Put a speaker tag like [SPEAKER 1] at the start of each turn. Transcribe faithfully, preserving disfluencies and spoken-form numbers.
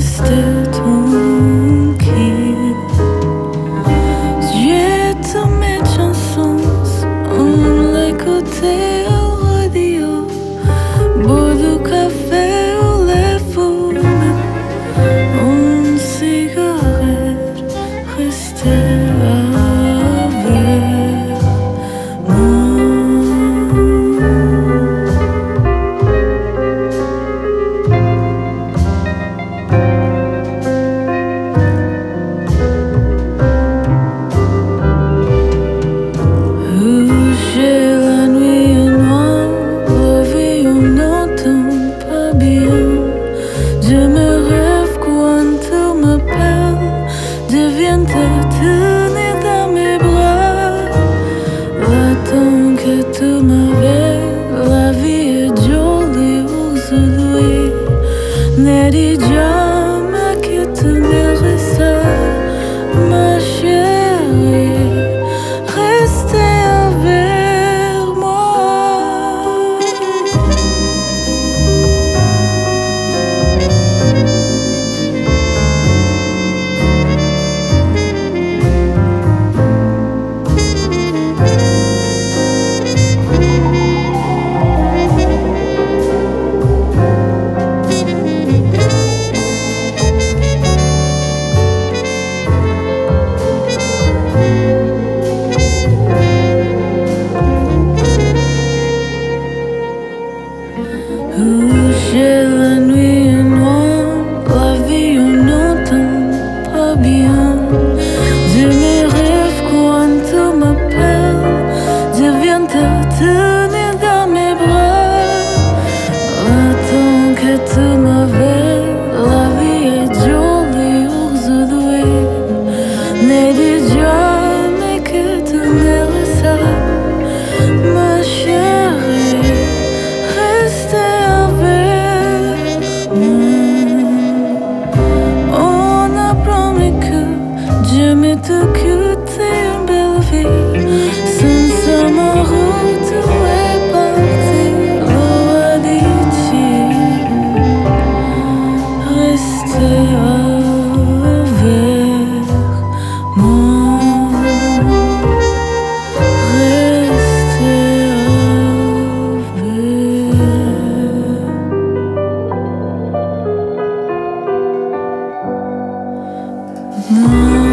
[SPEAKER 1] rester tranquille. J'ai tous mes chansons, on l'écoutait au radio, boire du café ou les fumées, une cigarette, rester avec moi. Ne dis jamais que tu mérites ça, ma chérie, restez avec moi. J'ai la nuit est noire, la vie on n'entend pas bien. Je me rêve quand tu m'appelles, je viens te tenir dans mes bras. Attends que tu m'appelles, la vie est jolie aujourd'hui. Ne dis jamais que tu mérites ça, ma chérie, restez. Jamais te quitter une belle vie, sans ça ma route est partie loin d'ici. Restez avec moi, restez avec moi.